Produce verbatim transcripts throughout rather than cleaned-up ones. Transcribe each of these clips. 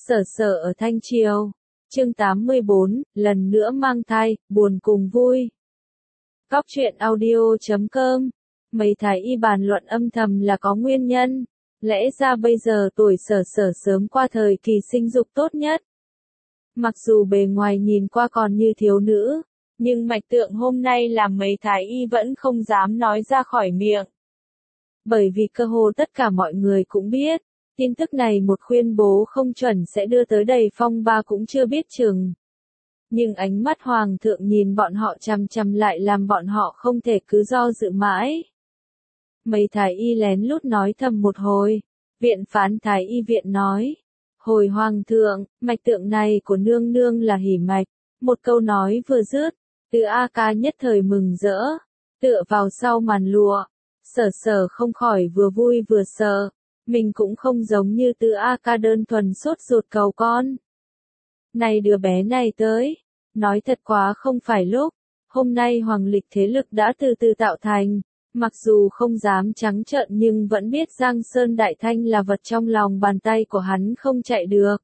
Sở Sở ở Thanh Triều. Chương tám mươi bốn, lần nữa mang thai, buồn cùng vui. Góc truyện audio chấm com. Mấy thái y bàn luận âm thầm là có nguyên nhân. Lẽ ra bây giờ tuổi Sở Sở sớm qua thời kỳ sinh dục tốt nhất. Mặc dù bề ngoài nhìn qua còn như thiếu nữ, nhưng mạch tượng hôm nay làm mấy thái y vẫn không dám nói ra khỏi miệng. Bởi vì cơ hồ tất cả mọi người cũng biết, tin tức này một khuyên bố không chuẩn sẽ đưa tới đầy phong ba cũng chưa biết chừng. Nhưng ánh mắt hoàng thượng nhìn bọn họ chằm chằm lại làm bọn họ không thể cứ do dự mãi. Mấy thái y lén lút nói thầm một hồi, viện phán thái y viện nói. Hồi hoàng thượng, mạch tượng này của nương nương là hỉ mạch. Một câu nói vừa dứt, Từ A Ca nhất thời mừng rỡ, tựa vào sau màn lụa. Sở Sở không khỏi vừa vui vừa sợ, mình cũng không giống như Từ A Ca đơn thuần sốt ruột cầu con. Này đứa bé này tới, nói thật quá không phải lúc, hôm nay hoàng lịch thế lực đã từ từ tạo thành, mặc dù không dám trắng trợn nhưng vẫn biết Giang Sơn Đại Thanh là vật trong lòng bàn tay của hắn không chạy được.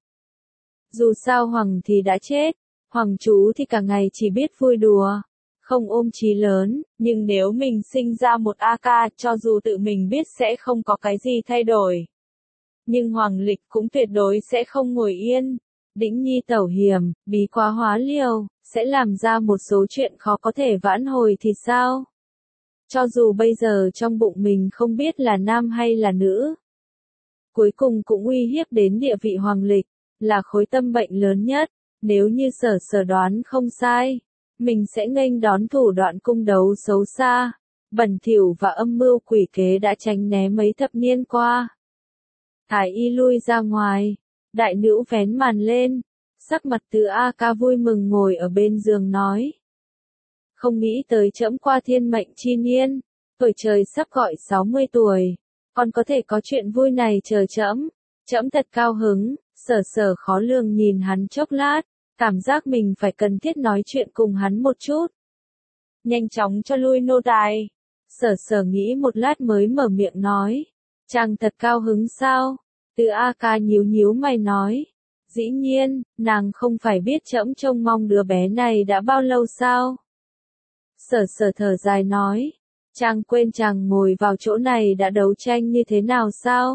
Dù sao hoàng thì đã chết, hoàng chú thì cả ngày chỉ biết vui đùa, không ôm chí lớn, nhưng nếu mình sinh ra một A Ca cho dù tự mình biết sẽ không có cái gì thay đổi. Nhưng hoàng lịch cũng tuyệt đối sẽ không ngồi yên, đĩnh nhi tẩu hiểm, bí quá hóa liều, sẽ làm ra một số chuyện khó có thể vãn hồi thì sao? Cho dù bây giờ trong bụng mình không biết là nam hay là nữ. Cuối cùng cũng uy hiếp đến địa vị hoàng lịch, là khối tâm bệnh lớn nhất, nếu như Sở Sở đoán không sai. Mình sẽ nghênh đón thủ đoạn cung đấu xấu xa, bẩn thỉu và âm mưu quỷ kế đã tránh né mấy thập niên qua. Thái y lui ra ngoài, đại nữ vén màn lên, sắc mặt Từ A Ca vui mừng ngồi ở bên giường nói. Không nghĩ tới trẫm qua thiên mệnh chi niên, tuổi trời sắp gọi sáu mươi tuổi, còn có thể có chuyện vui này chờ trẫm, trẫm thật cao hứng. Sở Sở khó lường nhìn hắn chốc lát, cảm giác mình phải cần thiết nói chuyện cùng hắn một chút. Nhanh chóng cho lui nô tài. Sở Sở nghĩ một lát mới mở miệng nói. Chàng thật cao hứng sao? Từ A Ca nhíu nhíu mày nói. Dĩ nhiên, nàng không phải biết trẫm trông mong đứa bé này đã bao lâu sao? Sở Sở thở dài nói. Chàng quên chàng ngồi vào chỗ này đã đấu tranh như thế nào sao?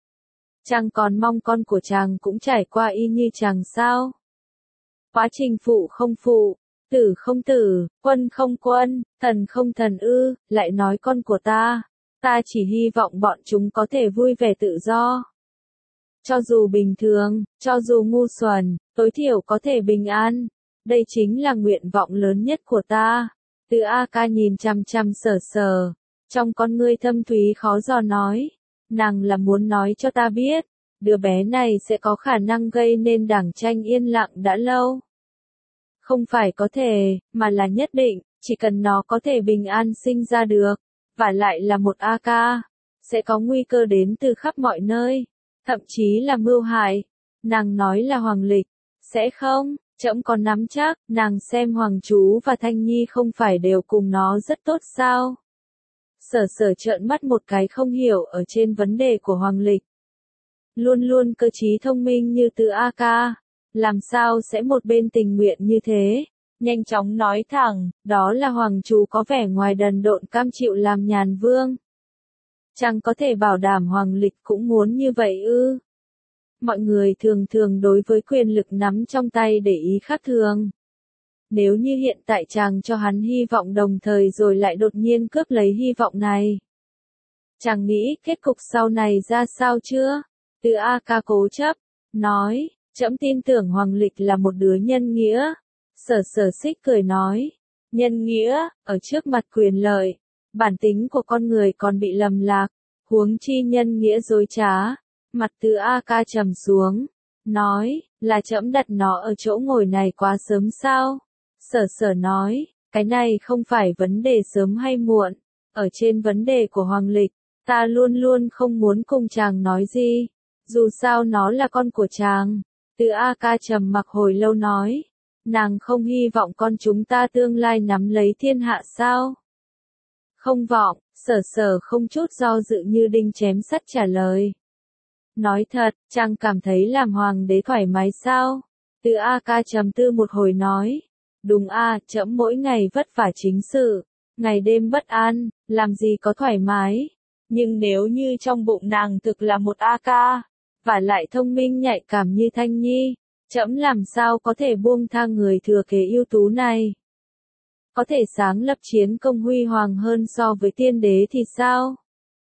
Chàng còn mong con của chàng cũng trải qua y như chàng sao? Quá trình phụ không phụ, tử không tử, quân không quân, thần không thần ư, lại nói con của ta, ta chỉ hy vọng bọn chúng có thể vui vẻ tự do. Cho dù bình thường, cho dù ngu xuẩn, tối thiểu có thể bình an, đây chính là nguyện vọng lớn nhất của ta. Từ A Ca nhìn chằm chằm Sở Sở, trong con ngươi thâm thúy khó dò nói, nàng là muốn nói cho ta biết, đứa bé này sẽ có khả năng gây nên đảng tranh yên lặng đã lâu. Không phải có thể, mà là nhất định, chỉ cần nó có thể bình an sinh ra được, và lại là một A Ca, sẽ có nguy cơ đến từ khắp mọi nơi, thậm chí là mưu hại. Nàng nói là hoàng lịch, sẽ không, trẫm còn nắm chắc, nàng xem hoàng chú và Thanh Nhi không phải đều cùng nó rất tốt sao? Sở Sở trợn mắt một cái không hiểu ở trên vấn đề của hoàng lịch. Luôn luôn cơ trí thông minh như Từ A Ca, làm sao sẽ một bên tình nguyện như thế? Nhanh chóng nói thẳng, đó là hoàng chú có vẻ ngoài đần độn cam chịu làm nhàn vương. Chẳng có thể bảo đảm hoàng lịch cũng muốn như vậy ư? Mọi người thường thường đối với quyền lực nắm trong tay để ý khác thường. Nếu như hiện tại chàng cho hắn hy vọng đồng thời rồi lại đột nhiên cướp lấy hy vọng này. Chàng nghĩ kết cục sau này ra sao chưa? Từ A Ca cố chấp, nói, trẫm tin tưởng hoàng lịch là một đứa nhân nghĩa. Sở Sở xích cười nói, nhân nghĩa, ở trước mặt quyền lợi, bản tính của con người còn bị lầm lạc, huống chi nhân nghĩa dối trá. Mặt Từ A Ca trầm xuống, nói, là trẫm đặt nó ở chỗ ngồi này quá sớm sao? Sở Sở nói, cái này không phải vấn đề sớm hay muộn, ở trên vấn đề của hoàng lịch, ta luôn luôn không muốn cùng chàng nói gì, dù sao nó là con của chàng. Từ A Ca trầm mặc hồi lâu nói, nàng không hy vọng con chúng ta tương lai nắm lấy thiên hạ sao? Không vọng. Sở Sở không chút do dự như đinh chém sắt trả lời. Nói thật, chàng cảm thấy làm hoàng đế thoải mái sao? Từ A Ca trầm tư một hồi nói. Đúng a, trẫm mỗi ngày vất vả chính sự, ngày đêm bất an, làm gì có thoải mái. Nhưng nếu như trong bụng nàng thực là một A Ca, và lại thông minh nhạy cảm như Thanh Nhi, trẫm làm sao có thể buông tha người thừa kế ưu tú này. Có thể sáng lập chiến công huy hoàng hơn so với tiên đế thì sao?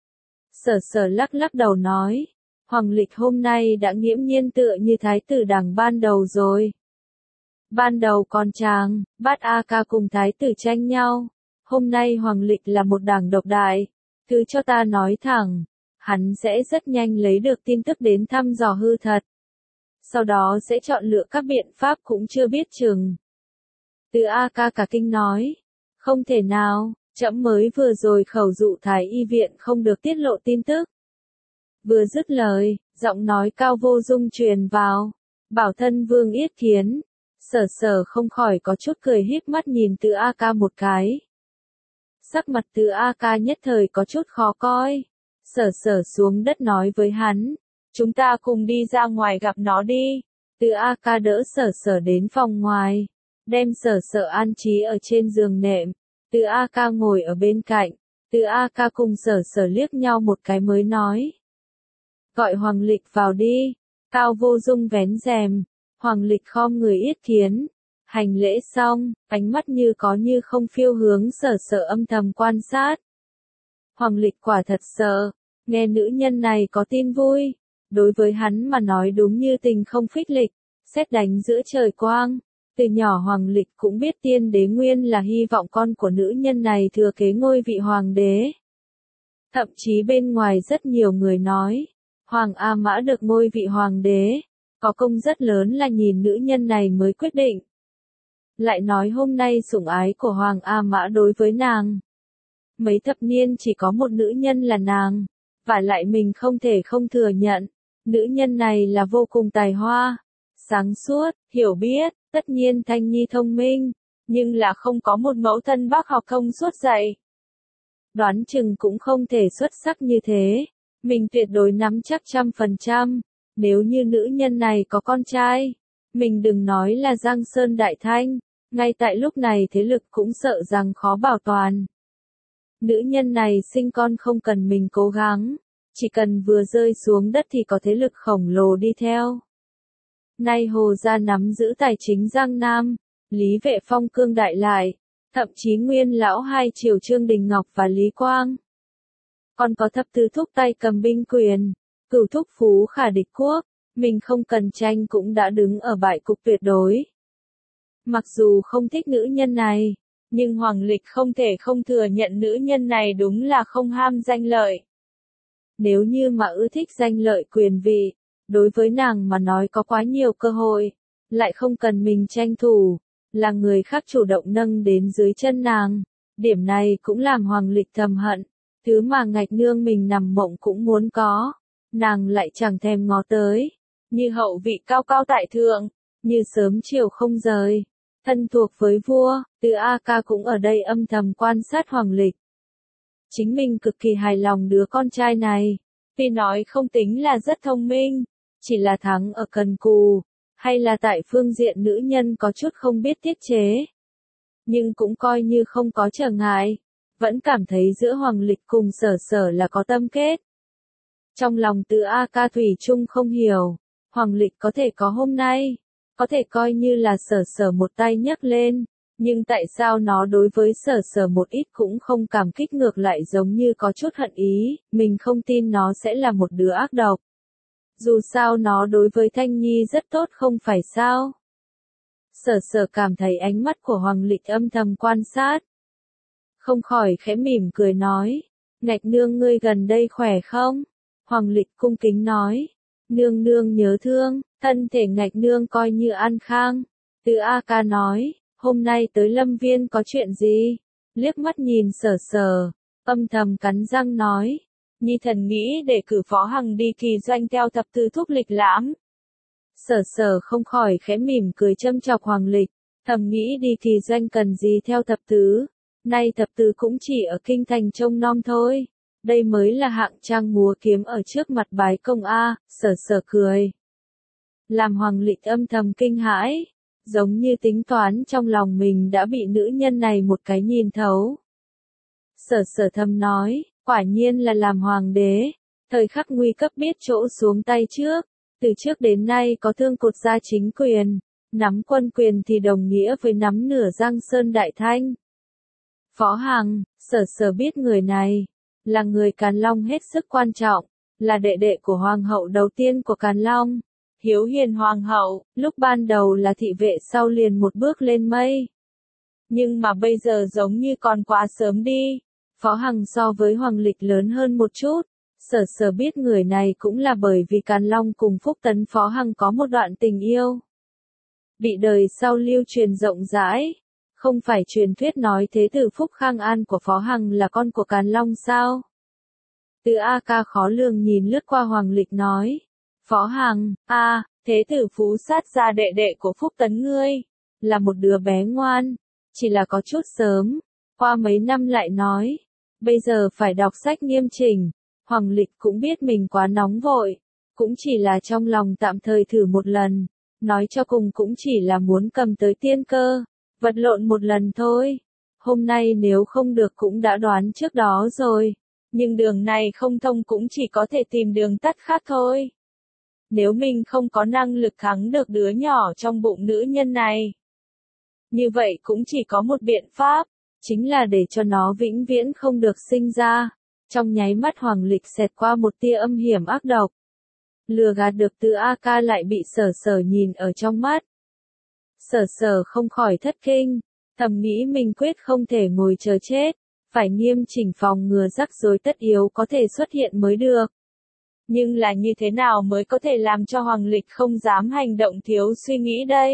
Sở Sở lắc lắc đầu nói, Hoàng Lịch hôm nay đã nghiễm nhiên tựa như thái tử đằng ban đầu rồi. Ban đầu còn chàng, Bát A Ca cùng thái tử tranh nhau, hôm nay Hoàng Lịch là một đảng độc đại, cứ cho ta nói thẳng, hắn sẽ rất nhanh lấy được tin tức đến thăm dò hư thật. Sau đó sẽ chọn lựa các biện pháp cũng chưa biết chừng. Từ A Ca cả kinh nói, không thể nào, trẫm mới vừa rồi khẩu dụ thái y viện không được tiết lộ tin tức. Vừa dứt lời, giọng nói cao vô dung truyền vào, bảo thân Vương Yết Kiến. Sở Sở không khỏi có chút cười híp mắt nhìn Từ A Ca một cái. Sắc mặt Từ A Ca nhất thời có chút khó coi. Sở Sở xuống đất nói với hắn, chúng ta cùng đi ra ngoài gặp nó đi. Từ A Ca đỡ Sở Sở đến phòng ngoài, đem Sở Sở an trí ở trên giường nệm. Từ A Ca ngồi ở bên cạnh, Từ A Ca cùng Sở Sở liếc nhau một cái mới nói. Gọi Hoàng Lịch vào đi. Cao vô dung vén rèm. Hoàng Lịch khom người yết kiến, hành lễ xong, ánh mắt như có như không phiêu hướng Sở Sở âm thầm quan sát. Hoàng Lịch quả thật sợ, nghe nữ nhân này có tin vui, đối với hắn mà nói đúng như tình không phích lịch, sét đánh giữa trời quang. Từ nhỏ Hoàng Lịch cũng biết tiên đế nguyên là hy vọng con của nữ nhân này thừa kế ngôi vị hoàng đế. Thậm chí bên ngoài rất nhiều người nói, Hoàng A Mã được ngôi vị hoàng đế. Có công rất lớn là nhìn nữ nhân này mới quyết định. Lại nói hôm nay sủng ái của Hoàng A Mã đối với nàng. Mấy thập niên chỉ có một nữ nhân là nàng. Và lại mình không thể không thừa nhận. Nữ nhân này là vô cùng tài hoa. Sáng suốt, hiểu biết, tất nhiên Thanh Nhi thông minh. Nhưng là không có một mẫu thân bác học thông suốt dạy. Đoán chừng cũng không thể xuất sắc như thế. Mình tuyệt đối nắm chắc trăm phần trăm. Nếu như nữ nhân này có con trai, mình đừng nói là Giang Sơn Đại Thanh, ngay tại lúc này thế lực cũng sợ rằng khó bảo toàn. Nữ nhân này sinh con không cần mình cố gắng, chỉ cần vừa rơi xuống đất thì có thế lực khổng lồ đi theo. Nay Hồ gia nắm giữ tài chính Giang Nam, Lý Vệ Phong cương đại lại, thậm chí nguyên lão hai triều Trương Đình Ngọc và Lý Quang. Còn có thập tứ thúc tay cầm binh quyền. Cửu thúc phú khả địch quốc, mình không cần tranh cũng đã đứng ở bại cục tuyệt đối. Mặc dù không thích nữ nhân này, nhưng Hoàng Lịch không thể không thừa nhận nữ nhân này đúng là không ham danh lợi. Nếu như mà ưa thích danh lợi quyền vị, đối với nàng mà nói có quá nhiều cơ hội, lại không cần mình tranh thủ, là người khác chủ động nâng đến dưới chân nàng. Điểm này cũng làm Hoàng Lịch thầm hận, thứ mà ngạch nương mình nằm mộng cũng muốn có. Nàng lại chẳng thèm ngó tới, như hậu vị cao cao tại thượng, như sớm chiều không rời, thân thuộc với vua. Từ A Ca cũng ở đây âm thầm quan sát Hoàng Lịch. Chính mình cực kỳ hài lòng đứa con trai này, tuy nói không tính là rất thông minh, chỉ là thắng ở cần cù, hay là tại phương diện nữ nhân có chút không biết tiết chế. Nhưng cũng coi như không có trở ngại, vẫn cảm thấy giữa Hoàng Lịch cùng Sở Sở là có tâm kết. Trong lòng Từ A Ca thủy chung không hiểu, Hoàng Lịch có thể có hôm nay, có thể coi như là Sở Sở một tay nhấc lên, nhưng tại sao nó đối với Sở Sở một ít cũng không cảm kích, ngược lại giống như có chút hận ý, mình không tin nó sẽ là một đứa ác độc. Dù sao nó đối với Thanh Nhi rất tốt không phải sao? Sở Sở cảm thấy ánh mắt của Hoàng Lịch âm thầm quan sát. Không khỏi khẽ mỉm cười nói, ngạch nương ngươi gần đây khỏe không? Hoàng Lịch cung kính nói, nương nương nhớ thương, thân thể ngạch nương coi như an khang. Từ A Ca nói, hôm nay tới Lâm Viên có chuyện gì? Liếc mắt nhìn Sở Sở, âm thầm cắn răng nói, Nhi thần nghĩ để cử Phó Hằng đi kỳ doanh theo thập tứ thúc lịch lãm. Sở Sở không khỏi khẽ mỉm cười châm chọc Hoàng Lịch, thầm nghĩ đi kỳ doanh cần gì theo thập tứ, nay thập tứ cũng chỉ ở kinh thành trông nom thôi. Đây mới là hạng trang múa kiếm ở trước mặt bái công a, Sở Sở cười. Làm Hoàng Lịch âm thầm kinh hãi, giống như tính toán trong lòng mình đã bị nữ nhân này một cái nhìn thấu. Sở Sở thầm nói, quả nhiên là làm hoàng đế, thời khắc nguy cấp biết chỗ xuống tay trước, từ trước đến nay có thương cột gia chính quyền, nắm quân quyền thì đồng nghĩa với nắm nửa Giang Sơn Đại Thanh. Phó Hằng, Sở Sở biết người này, là người Càn Long hết sức quan trọng, là đệ đệ của hoàng hậu đầu tiên của Càn Long. Hiếu Hiền hoàng hậu, lúc ban đầu là thị vệ sau liền một bước lên mây. Nhưng mà bây giờ giống như còn quá sớm đi. Phó Hằng so với Hoàng Lịch lớn hơn một chút. Sở Sở biết người này cũng là bởi vì Càn Long cùng Phúc Tấn Phó Hằng có một đoạn tình yêu. Bị đời sau lưu truyền rộng rãi. Không phải truyền thuyết nói thế tử Phúc Khang An của Phó Hằng là con của Càn Long sao? Từ A Ca khó lường nhìn lướt qua Hoàng Lịch nói. Phó Hằng, a, à, thế tử Phú Sát gia đệ đệ của Phúc Tấn ngươi, là một đứa bé ngoan, chỉ là có chút sớm, qua mấy năm lại nói, bây giờ phải đọc sách nghiêm chỉnh. Hoàng Lịch cũng biết mình quá nóng vội, cũng chỉ là trong lòng tạm thời thử một lần, nói cho cùng cũng chỉ là muốn cầm tới tiên cơ, vật lộn một lần thôi. Hôm nay nếu không được cũng đã đoán trước đó rồi, nhưng đường này không thông cũng chỉ có thể tìm đường tắt khác thôi. Nếu mình không có năng lực thắng được đứa nhỏ trong bụng nữ nhân này, như vậy cũng chỉ có một biện pháp, chính là để cho nó vĩnh viễn không được sinh ra. Trong nháy mắt Hoàng Lịch xẹt qua một tia âm hiểm ác độc. Lừa gạt được Từ A Ca lại bị Sở Sở nhìn ở trong mắt. Sở Sở không khỏi thất kinh, thầm nghĩ mình quyết không thể ngồi chờ chết, phải nghiêm chỉnh phòng ngừa rắc rối tất yếu có thể xuất hiện mới được. Nhưng là như thế nào mới có thể làm cho Hoàng Lịch không dám hành động thiếu suy nghĩ đây?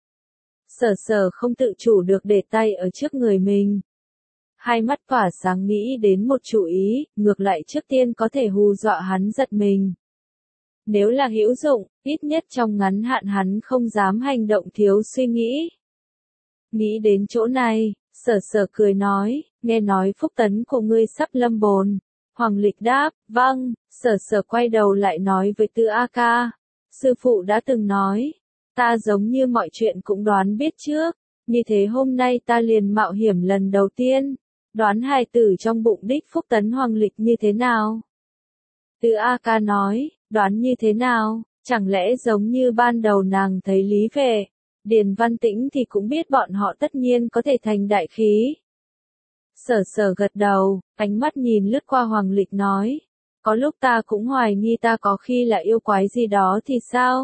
Sở Sở không tự chủ được để tay ở trước người mình. Hai mắt tỏa sáng nghĩ đến một chủ ý, ngược lại trước tiên có thể hù dọa hắn giật mình. Nếu là hữu dụng, ít nhất trong ngắn hạn hắn không dám hành động thiếu suy nghĩ. Nghĩ đến chỗ này, Sở Sở cười nói, nghe nói Phúc Tấn của ngươi sắp lâm bồn. Hoàng Lịch đáp, vâng. Sở Sở quay đầu lại nói với Từ A Ca, sư phụ đã từng nói, ta giống như mọi chuyện cũng đoán biết trước, như thế hôm nay ta liền mạo hiểm lần đầu tiên, đoán hài tử trong bụng đích Phúc Tấn Hoàng Lịch như thế nào. Từ A Ca nói, đoán như thế nào, chẳng lẽ giống như ban đầu nàng thấy Lý Vệ, Điền Văn Tĩnh thì cũng biết bọn họ tất nhiên có thể thành đại khí. Sở Sở gật đầu, ánh mắt nhìn lướt qua Hoàng Lịch nói, có lúc ta cũng hoài nghi ta có khi là yêu quái gì đó thì sao?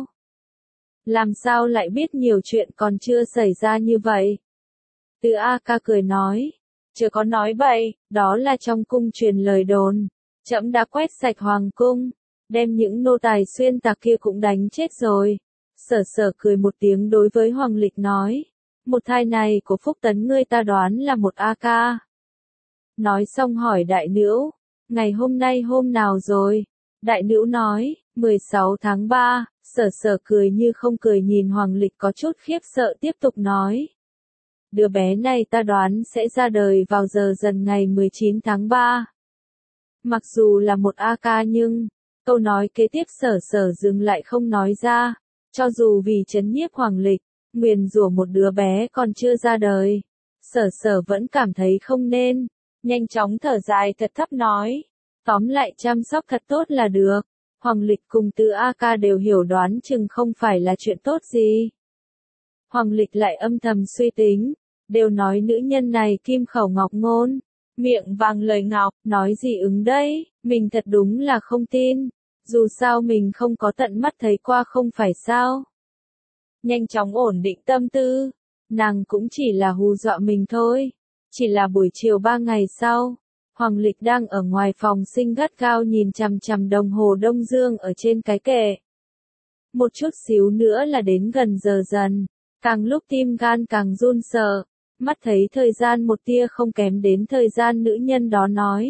Làm sao lại biết nhiều chuyện còn chưa xảy ra như vậy? Từ A Ca cười nói, chưa có nói bậy, đó là trong cung truyền lời đồn, trẫm đã quét sạch hoàng cung, đem những nô tài xuyên tạc kia cũng đánh chết rồi. Sở Sở cười một tiếng đối với Hoàng Lịch nói, một thai này của Phúc Tấn ngươi ta đoán là một A Ca. Nói xong hỏi đại nữ, ngày hôm nay hôm nào rồi? Đại nữ nói, mười sáu tháng ba, Sở Sở cười như không cười nhìn Hoàng Lịch có chút khiếp sợ tiếp tục nói. Đứa bé này ta đoán sẽ ra đời vào giờ dần ngày mười chín tháng ba. Mặc dù là một A Ca nhưng, câu nói kế tiếp Sở Sở dừng lại không nói ra, cho dù vì trấn nhiếp Hoàng Lịch, nguyền rủa một đứa bé còn chưa ra đời. Sở Sở vẫn cảm thấy không nên, nhanh chóng thở dài thật thấp nói, tóm lại chăm sóc thật tốt là được. Hoàng Lịch cùng Từ A Ca đều hiểu đoán chừng không phải là chuyện tốt gì. Hoàng Lịch lại âm thầm suy tính, đều nói nữ nhân này kim khẩu ngọc ngôn, miệng vàng lời ngọc, nói gì ứng đấy, mình thật đúng là không tin, dù sao mình không có tận mắt thấy qua không phải sao. Nhanh chóng ổn định tâm tư, nàng cũng chỉ là hù dọa mình thôi. Chỉ là buổi chiều ba ngày sau, Hoàng Lịch đang ở ngoài phòng sinh gắt gao nhìn chằm chằm đồng hồ Đông Dương ở trên cái kệ. Một chút xíu nữa là đến gần giờ dần, càng lúc tim gan càng run sợ, mắt thấy thời gian một tia không kém đến thời gian nữ nhân đó nói.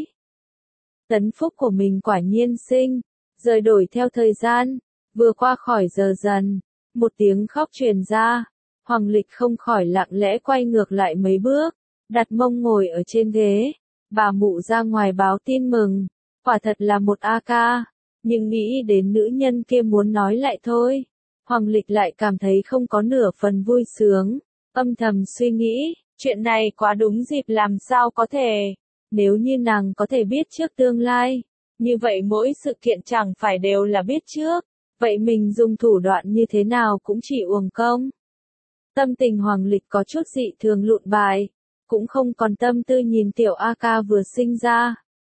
Tấn phúc của mình quả nhiên sinh, rời đổi theo thời gian, vừa qua khỏi giờ dần, một tiếng khóc truyền ra, Hoàng Lịch không khỏi lặng lẽ quay ngược lại mấy bước, đặt mông ngồi ở trên ghế, bà mụ ra ngoài báo tin mừng, quả thật là một a ca, nhưng nghĩ đến nữ nhân kia muốn nói lại thôi. Hoàng Lịch lại cảm thấy không có nửa phần vui sướng, âm thầm suy nghĩ, chuyện này quá đúng dịp làm sao có thể. Nếu như nàng có thể biết trước tương lai, như vậy mỗi sự kiện chẳng phải đều là biết trước, vậy mình dùng thủ đoạn như thế nào cũng chỉ uổng công. Tâm tình Hoàng Lịch có chút dị thường lụn bại, cũng không còn tâm tư nhìn tiểu A ca vừa sinh ra.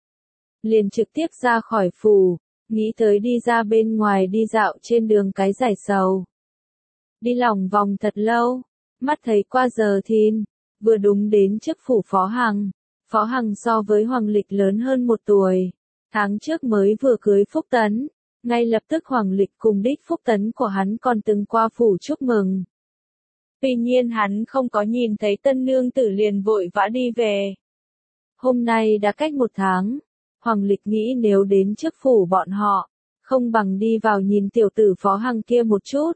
Liền trực tiếp ra khỏi phủ, nghĩ tới đi ra bên ngoài đi dạo trên đường cái giải sầu. Đi lòng vòng thật lâu, mắt thấy qua giờ thìn, vừa đúng đến trước phủ Phó Hằng. Phó Hằng so với Hoàng Lịch lớn hơn một tuổi, tháng trước mới vừa cưới Phúc Tấn, ngay lập tức Hoàng Lịch cùng đích Phúc Tấn của hắn còn từng qua phủ chúc mừng. Tuy nhiên hắn không có nhìn thấy tân nương tử liền vội vã đi về. Hôm nay đã cách một tháng, Hoàng Lịch nghĩ nếu đến trước phủ bọn họ, không bằng đi vào nhìn tiểu tử Phó Hằng kia một chút.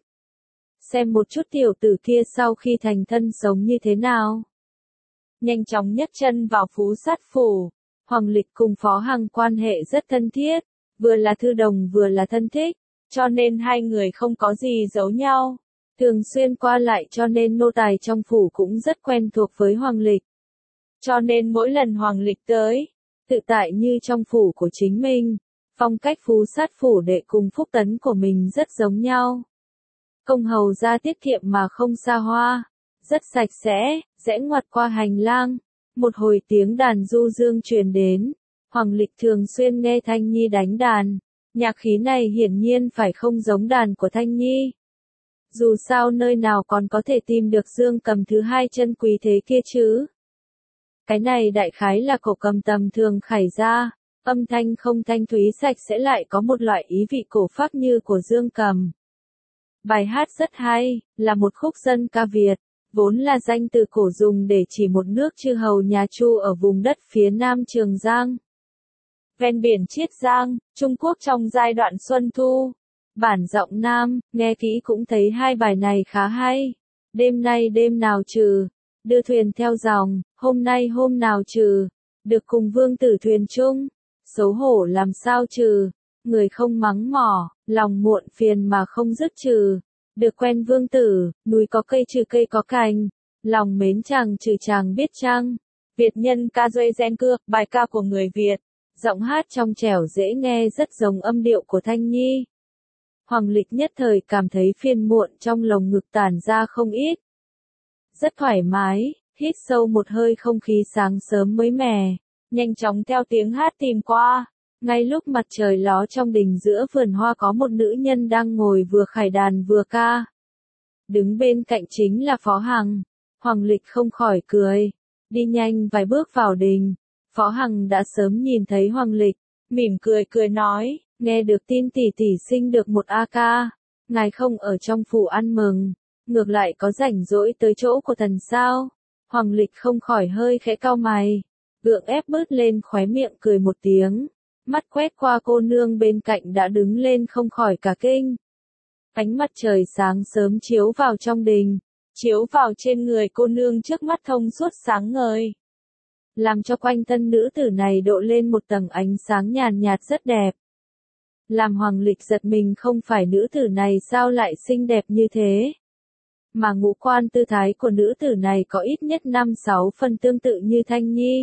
Xem một chút tiểu tử kia sau khi thành thân sống như thế nào. Nhanh chóng nhấc chân vào Phú Sát phủ, Hoàng Lịch cùng Phó Hằng quan hệ rất thân thiết, vừa là thư đồng vừa là thân thích, cho nên hai người không có gì giấu nhau. Thường xuyên qua lại cho nên nô tài trong phủ cũng rất quen thuộc với Hoàng Lịch. Cho nên mỗi lần Hoàng Lịch tới, tự tại như trong phủ của chính mình, phong cách Phú Sát phủ đệ cùng Phúc Tấn của mình rất giống nhau. Công hầu ra tiết kiệm mà không xa hoa, rất sạch sẽ, rẽ ngoặt qua hành lang, một hồi tiếng đàn du dương truyền đến, Hoàng Lịch thường xuyên nghe Thanh Nhi đánh đàn, nhạc khí này hiển nhiên phải không giống đàn của Thanh Nhi. Dù sao nơi nào còn có thể tìm được dương cầm thứ hai chân quý thế kia chứ. Cái này đại khái là cổ cầm tầm thường khải ra, âm thanh không thanh thúy sạch sẽ lại có một loại ý vị cổ phác như của dương cầm. Bài hát rất hay, là một khúc dân ca Việt, vốn là danh từ cổ dùng để chỉ một nước chư hầu nhà Chu ở vùng đất phía nam Trường Giang. Ven biển Chiết Giang, Trung Quốc trong giai đoạn Xuân Thu. Bản giọng nam, nghe kỹ cũng thấy hai bài này khá hay. Đêm nay đêm nào trừ, đưa thuyền theo dòng, hôm nay hôm nào trừ, được cùng vương tử thuyền chung, xấu hổ làm sao trừ, người không mắng mỏ, lòng muộn phiền mà không dứt trừ, được quen vương tử, núi có cây trừ cây có cành, lòng mến chàng trừ chàng biết chăng. Việt nhân ca duê gen cưa, bài ca của người Việt, giọng hát trong trẻo dễ nghe rất giống âm điệu của Thanh Nhi. Hoàng Lịch nhất thời cảm thấy phiền muộn trong lồng ngực tản ra không ít. Rất thoải mái, hít sâu một hơi không khí sáng sớm mới mẻ, nhanh chóng theo tiếng hát tìm qua. Ngay lúc mặt trời ló trong đình giữa vườn hoa có một nữ nhân đang ngồi vừa khải đàn vừa ca. Đứng bên cạnh chính là Phó Hằng. Hoàng Lịch không khỏi cười, đi nhanh vài bước vào đình. Phó Hằng đã sớm nhìn thấy Hoàng Lịch, mỉm cười cười nói, nghe được tin tỷ tỷ sinh được một a ca, ngài không ở trong phủ ăn mừng, ngược lại có rảnh rỗi tới chỗ của thần sao. Hoàng Lịch không khỏi hơi khẽ cau mày, gượng ép bớt lên khóe miệng cười một tiếng, mắt quét qua cô nương bên cạnh đã đứng lên không khỏi cả kinh. Ánh mặt trời sáng sớm chiếu vào trong đình, chiếu vào trên người cô nương trước mắt thông suốt sáng ngời, làm cho quanh thân nữ tử này độ lên một tầng ánh sáng nhàn nhạt rất đẹp. Làm Hoàng Lịch giật mình không phải nữ tử này sao lại xinh đẹp như thế. Mà ngũ quan tư thái của nữ tử này có ít nhất năm sáu phần tương tự như Thanh Nhi.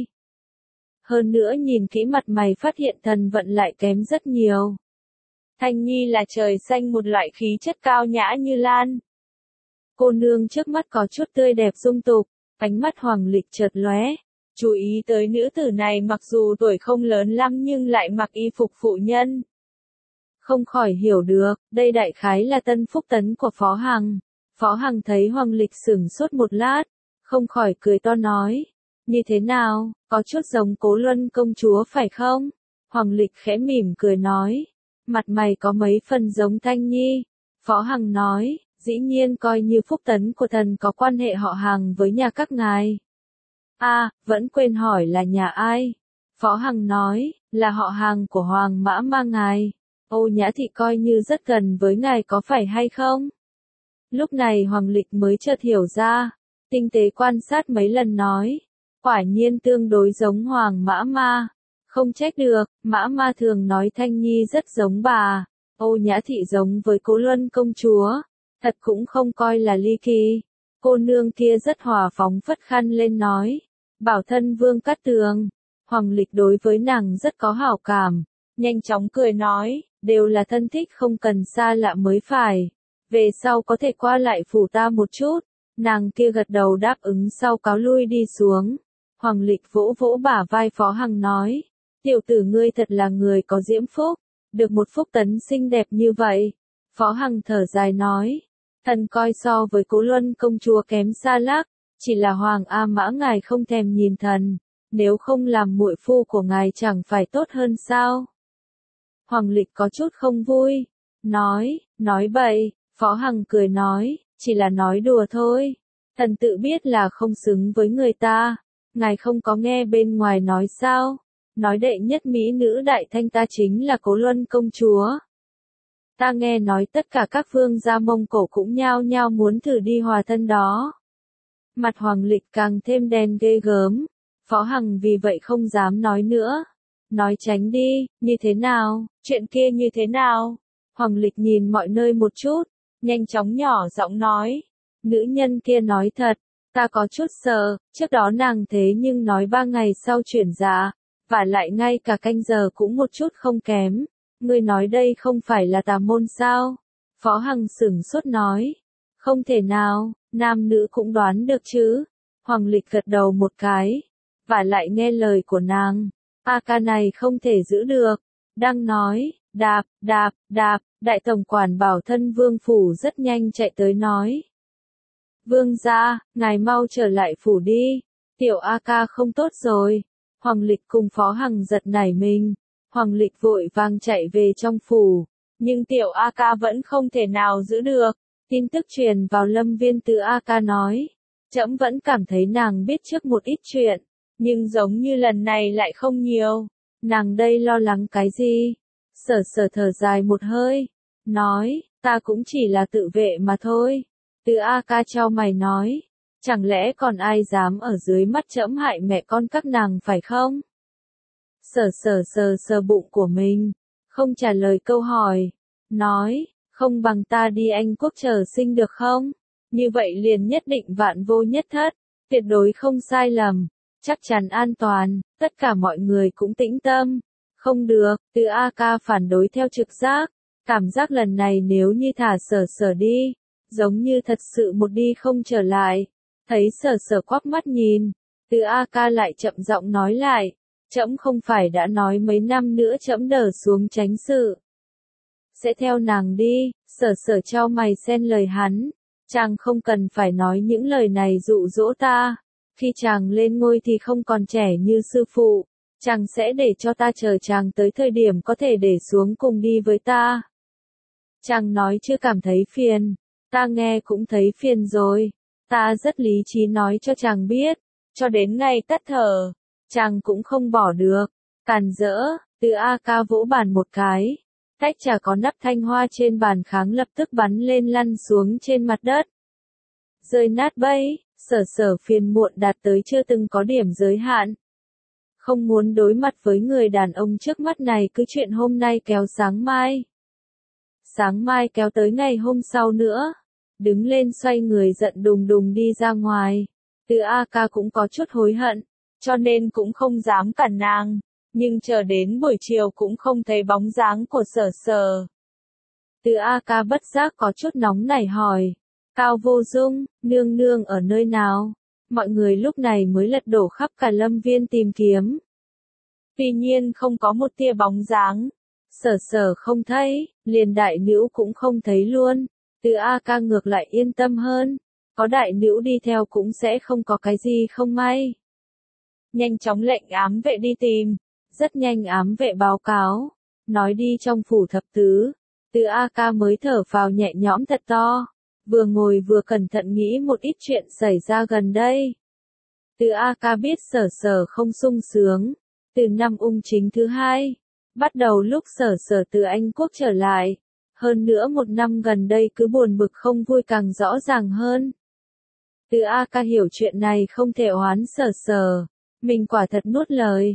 Hơn nữa nhìn kỹ mặt mày phát hiện thần vận lại kém rất nhiều. Thanh Nhi là trời xanh một loại khí chất cao nhã như lan. Cô nương trước mắt có chút tươi đẹp dung tục, ánh mắt Hoàng Lịch chợt lóe, chú ý tới nữ tử này mặc dù tuổi không lớn lắm nhưng lại mặc y phục phụ nhân. Không khỏi hiểu được, đây đại khái là tân Phúc Tấn của Phó Hằng. Phó Hằng thấy Hoàng Lịch sửng sốt một lát, không khỏi cười to nói, như thế nào, có chút giống Cố Luân công chúa phải không? Hoàng Lịch khẽ mỉm cười nói, mặt mày có mấy phần giống Thanh Nhi. Phó Hằng nói, dĩ nhiên coi như Phúc Tấn của thần có quan hệ họ Hàng với nhà các ngài. A, à, vẫn quên hỏi là nhà ai? Phó Hằng nói, là họ Hàng của Hoàng Mã Ma ngài. Âu Nhã Thị coi như rất gần với ngài có phải hay không? Lúc này Hoàng Lịch mới chợt hiểu ra, tinh tế quan sát mấy lần nói, quả nhiên tương đối giống Hoàng Mã Ma, Không trách được, Mã Ma thường nói Thanh Nhi rất giống bà, Âu Nhã Thị giống với Cố Luân công chúa, thật cũng không coi là ly kỳ. Cô nương kia rất hòa phóng phất khăn lên nói, bảo thân Vương Cát Tường. Hoàng Lịch đối với nàng rất có hảo cảm, nhanh chóng cười nói, đều là thân thích không cần xa lạ mới phải. Về sau có thể qua lại phủ ta một chút. Nàng kia gật đầu đáp ứng sau cáo lui đi xuống. Hoàng Lịch vỗ vỗ bả vai Phó Hằng nói, tiểu tử ngươi thật là người có diễm phúc, được một phúc tấn xinh đẹp như vậy. Phó Hằng thở dài nói, thần coi so với Cố Luân công chúa kém xa lắc, chỉ là Hoàng A Mã ngài không thèm nhìn thần, nếu không làm muội phu của ngài chẳng phải tốt hơn sao? Hoàng Lịch có chút không vui, nói, nói bậy. Phó Hằng cười nói, chỉ là nói đùa thôi, thần tự biết là không xứng với người ta, ngài không có nghe bên ngoài nói sao, nói đệ nhất mỹ nữ đại thanh ta chính là Cố Luân công chúa. Ta nghe nói tất cả các vương gia Mông Cổ cũng nhao nhao muốn thử đi hòa thân đó. Mặt Hoàng Lịch càng thêm đen ghê gớm, Phó Hằng vì vậy không dám nói nữa, nói tránh đi, như thế nào, chuyện kia như thế nào? Hoàng Lịch nhìn mọi nơi một chút, nhanh chóng nhỏ giọng nói, nữ nhân kia nói thật, ta có chút sợ, trước đó nàng thế nhưng nói ba ngày sau chuyển giá, và lại ngay cả canh giờ cũng một chút không kém, ngươi nói đây không phải là tà môn sao? Phó Hằng sửng sốt nói, không thể nào, nam nữ cũng đoán được chứ. Hoàng Lịch gật đầu một cái, và lại nghe lời của nàng, a ca này không thể giữ được, đang nói, đạp, đạp, đạp. Đại tổng quản bảo thân Vương phủ rất nhanh chạy tới nói. Vương gia, ngài mau trở lại phủ đi, tiểu A ca không tốt rồi. Hoàng Lịch cùng Phó Hằng giật nảy mình, Hoàng Lịch vội vàng chạy về trong phủ, nhưng tiểu A ca vẫn không thể nào giữ được. Tin tức truyền vào Lâm Viên từ A ca nói, trẫm vẫn cảm thấy nàng biết trước một ít chuyện, nhưng giống như lần này lại không nhiều. Nàng đây lo lắng cái gì? Sở sở thở dài một hơi, nói, ta cũng chỉ là tự vệ mà thôi. Từ A ca chau mày nói, chẳng lẽ còn ai dám ở dưới mắt trẫm hại mẹ con các nàng phải không? Sở sở sờ sờ bụng của mình, không trả lời câu hỏi, nói, không bằng ta đi Anh Quốc chờ sinh được không? Như vậy liền nhất định vạn vô nhất thất, tuyệt đối không sai lầm, chắc chắn an toàn, tất cả mọi người cũng tĩnh tâm. Không được, từ A ca phản đối theo trực giác, cảm giác lần này nếu như thả sở sở đi, giống như thật sự một đi không trở lại. Thấy sở sở quắc mắt nhìn, từ A ca lại chậm giọng nói lại, trẫm không phải đã nói mấy năm nữa trẫm đờ xuống chánh sự. Sẽ theo nàng đi, sở sở chau mày xen lời hắn, chàng không cần phải nói những lời này dụ dỗ ta, khi chàng lên ngôi thì không còn trẻ như sư phụ. Chàng sẽ để cho ta chờ chàng tới thời điểm có thể để xuống cùng đi với ta. Chàng nói chưa cảm thấy phiền, ta nghe cũng thấy phiền rồi. Ta rất lý trí nói cho chàng biết, cho đến ngày tắt thở, chàng cũng không bỏ được. Càn rỡ, từ A ca vỗ bàn một cái, tách trà có nắp thanh hoa trên bàn kháng lập tức bắn lên lăn xuống trên mặt đất. Rơi nát bấy, sở sở phiền muộn đạt tới chưa từng có điểm giới hạn. Không muốn đối mặt với người đàn ông trước mắt này, cứ chuyện hôm nay kéo sáng mai. Sáng mai kéo tới ngày hôm sau nữa. Đứng lên xoay người giận đùng đùng đi ra ngoài. Từ A ca cũng có chút hối hận, cho nên cũng không dám cản nàng. Nhưng chờ đến buổi chiều cũng không thấy bóng dáng của sở sở. Từ A ca bất giác có chút nóng nảy hỏi. Cao Vô Dung, nương nương ở nơi nào? Mọi người lúc này mới lật đổ khắp cả Lâm Viên tìm kiếm. Tuy nhiên không có một tia bóng dáng. Sở sở không thấy, liền đại nữ cũng không thấy luôn. Từ A ca ngược lại yên tâm hơn. Có đại nữ đi theo cũng sẽ không có cái gì không may. Nhanh chóng lệnh ám vệ đi tìm. Rất nhanh ám vệ báo cáo. Nói đi trong phủ thập tứ. Từ A ca mới thở phào nhẹ nhõm thật to. Vừa ngồi vừa cẩn thận nghĩ một ít chuyện xảy ra gần đây. Từ A ca biết sở sở không sung sướng. Từ năm ung chính thứ hai, bắt đầu lúc sở sở từ Anh Quốc trở lại. Hơn nữa một năm gần đây cứ buồn bực không vui càng rõ ràng hơn. Từ A ca hiểu chuyện này không thể oán sở sở. Mình quả thật nuốt lời.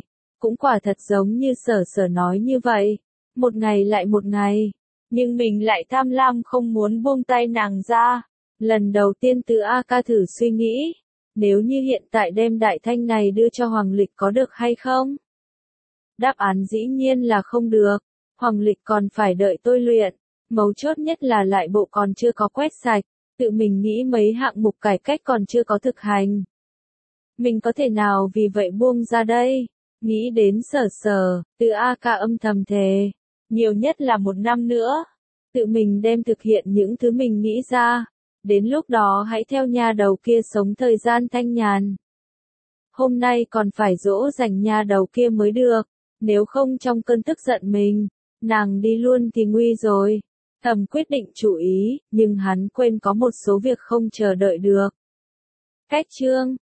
cũng quả thật giống như Sở Sở nói như vậy. Một ngày lại một ngày. Nhưng mình lại tham lam không muốn buông tay nàng ra. Lần đầu tiên Từ A Ca thử suy nghĩ. Nếu như hiện tại đem đại thanh này đưa cho Hoàng Lịch có được hay không? Đáp án dĩ nhiên là không được. Hoàng Lịch còn phải đợi tôi luyện. Mấu chốt nhất là lại bộ còn chưa có quét sạch. Tự mình nghĩ mấy hạng mục cải cách còn chưa có thực hành. Mình có thể nào vì vậy buông ra đây? Nghĩ đến Sở Sở, Từ A Ca âm thầm thề. Nhiều nhất là một năm nữa. Tự mình đem thực hiện những thứ mình nghĩ ra. Đến lúc đó hãy theo nhà đầu kia sống thời gian thanh nhàn. Hôm nay còn phải dỗ dành nhà đầu kia mới được. Nếu không trong cơn tức giận mình, nàng đi luôn thì nguy rồi. Thầm quyết định chú ý, nhưng hắn quên có một số việc không chờ đợi được. Cách chương